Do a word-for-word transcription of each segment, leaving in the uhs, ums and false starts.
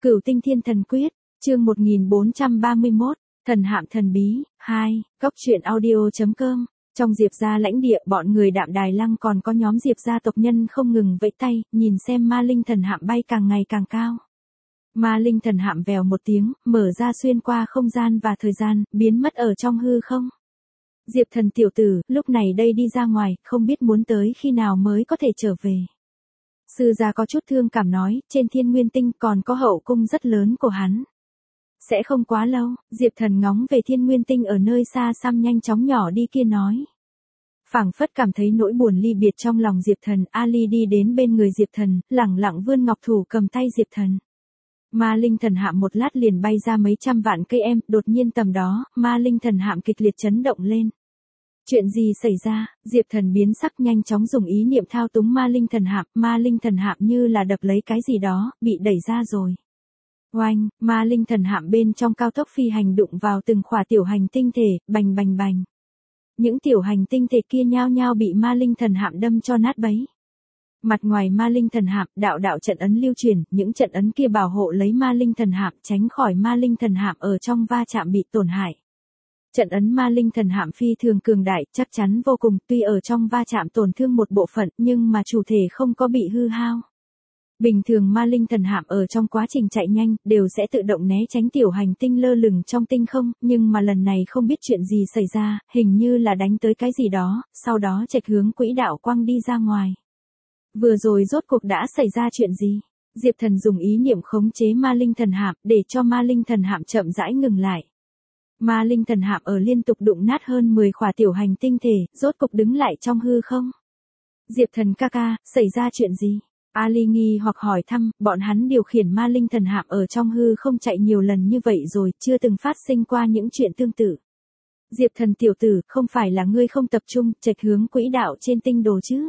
Cửu Tinh Thiên Thần Quyết, chương một nghìn bốn trăm ba mươi mốt, Thần Hạm Thần Bí, hai, Cốc truyện audio.com. Trong Diệp gia lãnh địa, bọn người Đạm Đài Lăng còn có nhóm Diệp gia tộc nhân không ngừng vẫy tay, nhìn xem ma linh thần hạm bay càng ngày càng cao. Ma linh thần hạm vèo một tiếng, mở ra xuyên qua không gian và thời gian, biến mất ở trong hư không. Diệp Thần tiểu tử, lúc này đây đi ra ngoài, không biết muốn tới khi nào mới có thể trở về. Sư gia có chút thương cảm nói, trên Thiên Nguyên Tinh còn có hậu cung rất lớn của hắn. Sẽ không quá lâu, Diệp Thần ngóng về Thiên Nguyên Tinh ở nơi xa xăm nhanh chóng nhỏ đi kia nói. Phảng phất cảm thấy nỗi buồn ly biệt trong lòng Diệp Thần, Ali đi đến bên người Diệp Thần, lẳng lặng vươn ngọc thủ cầm tay Diệp Thần. Ma linh thần hạm một lát liền bay ra mấy trăm vạn cây em, đột nhiên tầm đó, ma linh thần hạm kịch liệt chấn động lên. Chuyện gì xảy ra? Diệp Thần biến sắc nhanh chóng dùng ý niệm thao túng ma linh thần hạm, ma linh thần hạm như là đập lấy cái gì đó, bị đẩy ra rồi. Oanh, ma linh thần hạm bên trong cao tốc phi hành đụng vào từng khỏa tiểu hành tinh thể, bành bành bành. Những tiểu hành tinh thể kia nhao nhao bị ma linh thần hạm đâm cho nát bấy. Mặt ngoài ma linh thần hạm, đạo đạo trận ấn lưu truyền, những trận ấn kia bảo hộ lấy ma linh thần hạm, tránh khỏi ma linh thần hạm ở trong va chạm bị tổn hại. Trận ấn ma linh thần hạm phi thường cường đại, chắc chắn vô cùng, tuy ở trong va chạm tổn thương một bộ phận, nhưng mà chủ thể không có bị hư hao. Bình thường ma linh thần hạm ở trong quá trình chạy nhanh, đều sẽ tự động né tránh tiểu hành tinh lơ lửng trong tinh không, nhưng mà lần này không biết chuyện gì xảy ra, hình như là đánh tới cái gì đó, sau đó chệch hướng quỹ đạo quăng đi ra ngoài. Vừa rồi rốt cuộc đã xảy ra chuyện gì? Diệp Thần dùng ý niệm khống chế ma linh thần hạm, để cho ma linh thần hạm chậm rãi ngừng lại. Ma linh thần hạm ở liên tục đụng nát hơn mười khỏa tiểu hành tinh thể, rốt cục đứng lại trong hư không. Diệp Thần ca ca, xảy ra chuyện gì? Ali nghi hoặc hỏi thăm, bọn hắn điều khiển ma linh thần hạm ở trong hư không chạy nhiều lần như vậy rồi, chưa từng phát sinh qua những chuyện tương tự. Diệp Thần tiểu tử, không phải là ngươi không tập trung, chệch hướng quỹ đạo trên tinh đồ chứ?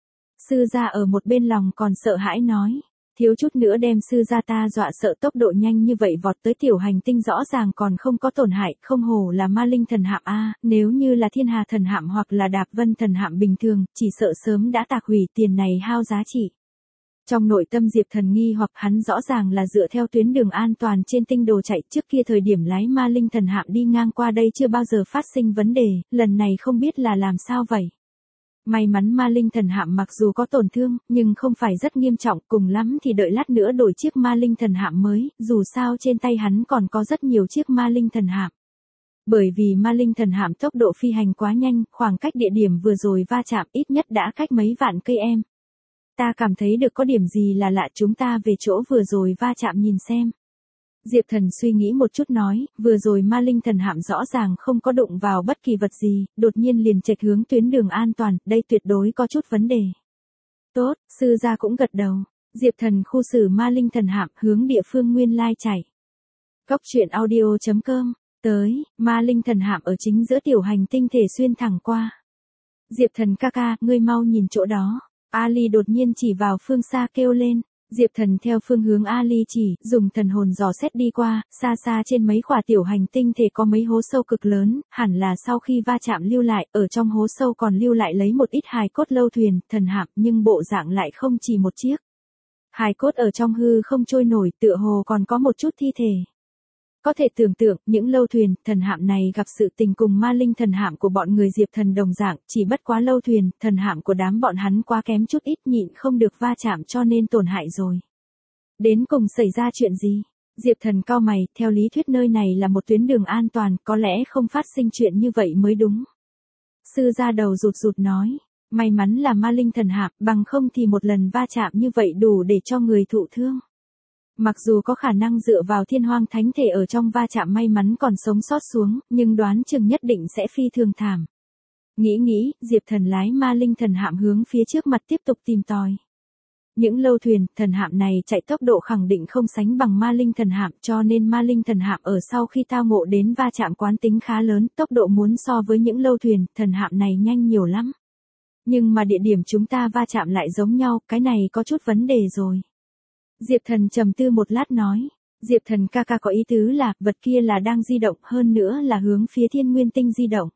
Sư gia ở một bên lòng còn sợ hãi nói. Thiếu chút nữa đem sư gia ta dọa sợ, tốc độ nhanh như vậy vọt tới tiểu hành tinh rõ ràng còn không có tổn hại, không hổ là ma linh thần hạm a, nếu như là thiên hà thần hạm hoặc là đạp vân thần hạm bình thường, chỉ sợ sớm đã tạc hủy, tiền này hao giá trị. Trong nội tâm Diệp Thần nghi hoặc hắn rõ ràng là dựa theo tuyến đường an toàn trên tinh đồ chạy, trước kia thời điểm lái ma linh thần hạm đi ngang qua đây chưa bao giờ phát sinh vấn đề, lần này không biết là làm sao vậy. May mắn ma linh thần hạm mặc dù có tổn thương, nhưng không phải rất nghiêm trọng, cùng lắm thì đợi lát nữa đổi chiếc ma linh thần hạm mới, dù sao trên tay hắn còn có rất nhiều chiếc ma linh thần hạm. Bởi vì ma linh thần hạm tốc độ phi hành quá nhanh, khoảng cách địa điểm vừa rồi va chạm ít nhất đã cách mấy vạn cây em. Ta cảm thấy được có điểm gì là lạ, chúng ta về chỗ vừa rồi va chạm nhìn xem. Diệp Thần suy nghĩ một chút nói, vừa rồi ma linh thần hạm rõ ràng không có đụng vào bất kỳ vật gì, đột nhiên liền chệch hướng tuyến đường an toàn, đây tuyệt đối có chút vấn đề. Tốt, sư gia cũng gật đầu. Diệp Thần khu xử ma linh thần hạm hướng địa phương nguyên lai chạy. Cốc truyện audio.com, tới, ma linh thần hạm ở chính giữa tiểu hành tinh thể xuyên thẳng qua. Diệp Thần ca ca, ngươi mau nhìn chỗ đó. Ali đột nhiên chỉ vào phương xa kêu lên. Diệp Thần theo phương hướng Ali chỉ, dùng thần hồn dò xét đi qua, xa xa trên mấy khỏa tiểu hành tinh thể có mấy hố sâu cực lớn, hẳn là sau khi va chạm lưu lại, ở trong hố sâu còn lưu lại lấy một ít hài cốt lâu thuyền, thần hạm, nhưng bộ dạng lại không chỉ một chiếc. Hài cốt ở trong hư không trôi nổi, tựa hồ còn có một chút thi thể. Có thể tưởng tượng, những lâu thuyền, thần hạm này gặp sự tình cùng ma linh thần hạm của bọn người Diệp Thần đồng dạng, chỉ bất quá lâu thuyền, thần hạm của đám bọn hắn quá kém chút ít, nhịn không được va chạm cho nên tổn hại rồi. Đến cùng xảy ra chuyện gì? Diệp Thần cau mày, theo lý thuyết nơi này là một tuyến đường an toàn, có lẽ không phát sinh chuyện như vậy mới đúng. Sư gia đầu rụt rụt nói, may mắn là ma linh thần hạm, bằng không thì một lần va chạm như vậy đủ để cho người thụ thương. Mặc dù có khả năng dựa vào thiên hoang thánh thể ở trong va chạm may mắn còn sống sót xuống, nhưng đoán chừng nhất định sẽ phi thường thảm. Nghĩ nghĩ, Diệp Thần lái ma linh thần hạm hướng phía trước mặt tiếp tục tìm tòi. Những lâu thuyền, thần hạm này chạy tốc độ khẳng định không sánh bằng ma linh thần hạm, cho nên ma linh thần hạm ở sau khi tao ngộ đến va chạm quán tính khá lớn, tốc độ muốn so với những lâu thuyền, thần hạm này nhanh nhiều lắm. Nhưng mà địa điểm chúng ta va chạm lại giống nhau, cái này có chút vấn đề rồi. Diệp Thần trầm tư một lát nói, Diệp Thần ca ca có ý tứ là, vật kia là đang di động, hơn nữa là hướng phía Thiên Nguyên Tinh di động.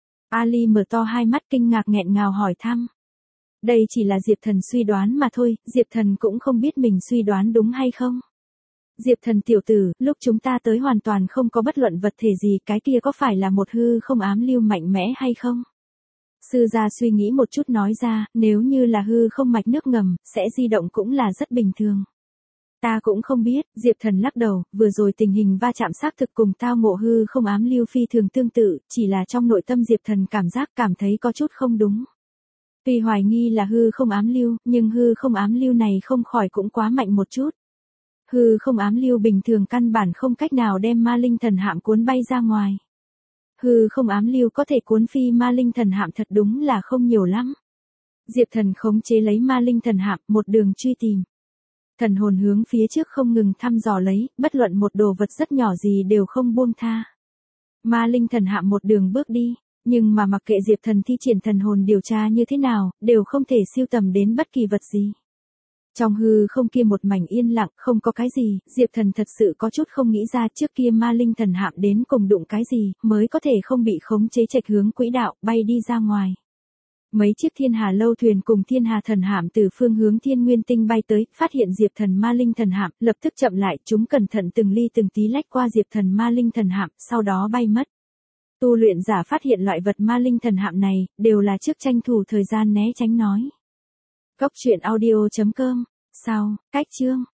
Ali mở to hai mắt kinh ngạc nghẹn ngào hỏi thăm. Đây chỉ là Diệp Thần suy đoán mà thôi, Diệp Thần cũng không biết mình suy đoán đúng hay không. Diệp Thần tiểu tử, lúc chúng ta tới hoàn toàn không có bất luận vật thể gì, cái kia có phải là một hư không ám lưu mạnh mẽ hay không? Sư gia suy nghĩ một chút nói ra, nếu như là hư không mạch nước ngầm, sẽ di động cũng là rất bình thường. Ta cũng không biết, Diệp Thần lắc đầu, vừa rồi tình hình va chạm xác thực cùng tao ngộ hư không ám lưu phi thường tương tự, chỉ là trong nội tâm Diệp Thần cảm giác cảm thấy có chút không đúng. Tuy hoài nghi là hư không ám lưu, nhưng hư không ám lưu này không khỏi cũng quá mạnh một chút. Hư không ám lưu bình thường căn bản không cách nào đem ma linh thần hạm cuốn bay ra ngoài. Hư không ám lưu có thể cuốn phi ma linh thần hạm thật đúng là không nhiều lắm. Diệp Thần khống chế lấy ma linh thần hạm, một đường truy tìm. Thần hồn hướng phía trước không ngừng thăm dò lấy, bất luận một đồ vật rất nhỏ gì đều không buông tha. Ma linh thần hạm một đường bước đi, nhưng mà mặc kệ Diệp Thần thi triển thần hồn điều tra như thế nào, đều không thể siêu tầm đến bất kỳ vật gì. Trong hư không kia một mảnh yên lặng, không có cái gì, Diệp Thần thật sự có chút không nghĩ ra trước kia ma linh thần hạm đến cùng đụng cái gì, mới có thể không bị khống chế chệch hướng quỹ đạo, bay đi ra ngoài. Mấy chiếc thiên hà lâu thuyền cùng thiên hà thần hạm từ phương hướng thiên nguyên tinh bay tới, phát hiện Diệp Thần ma linh thần hạm, lập tức chậm lại, chúng cẩn thận từng ly từng tí lách qua Diệp Thần ma linh thần hạm, sau đó bay mất. Tu luyện giả phát hiện loại vật ma linh thần hạm này, đều là trước tranh thủ thời gian né tránh nói. Cốc truyện audio chấm com, sau, cách chương.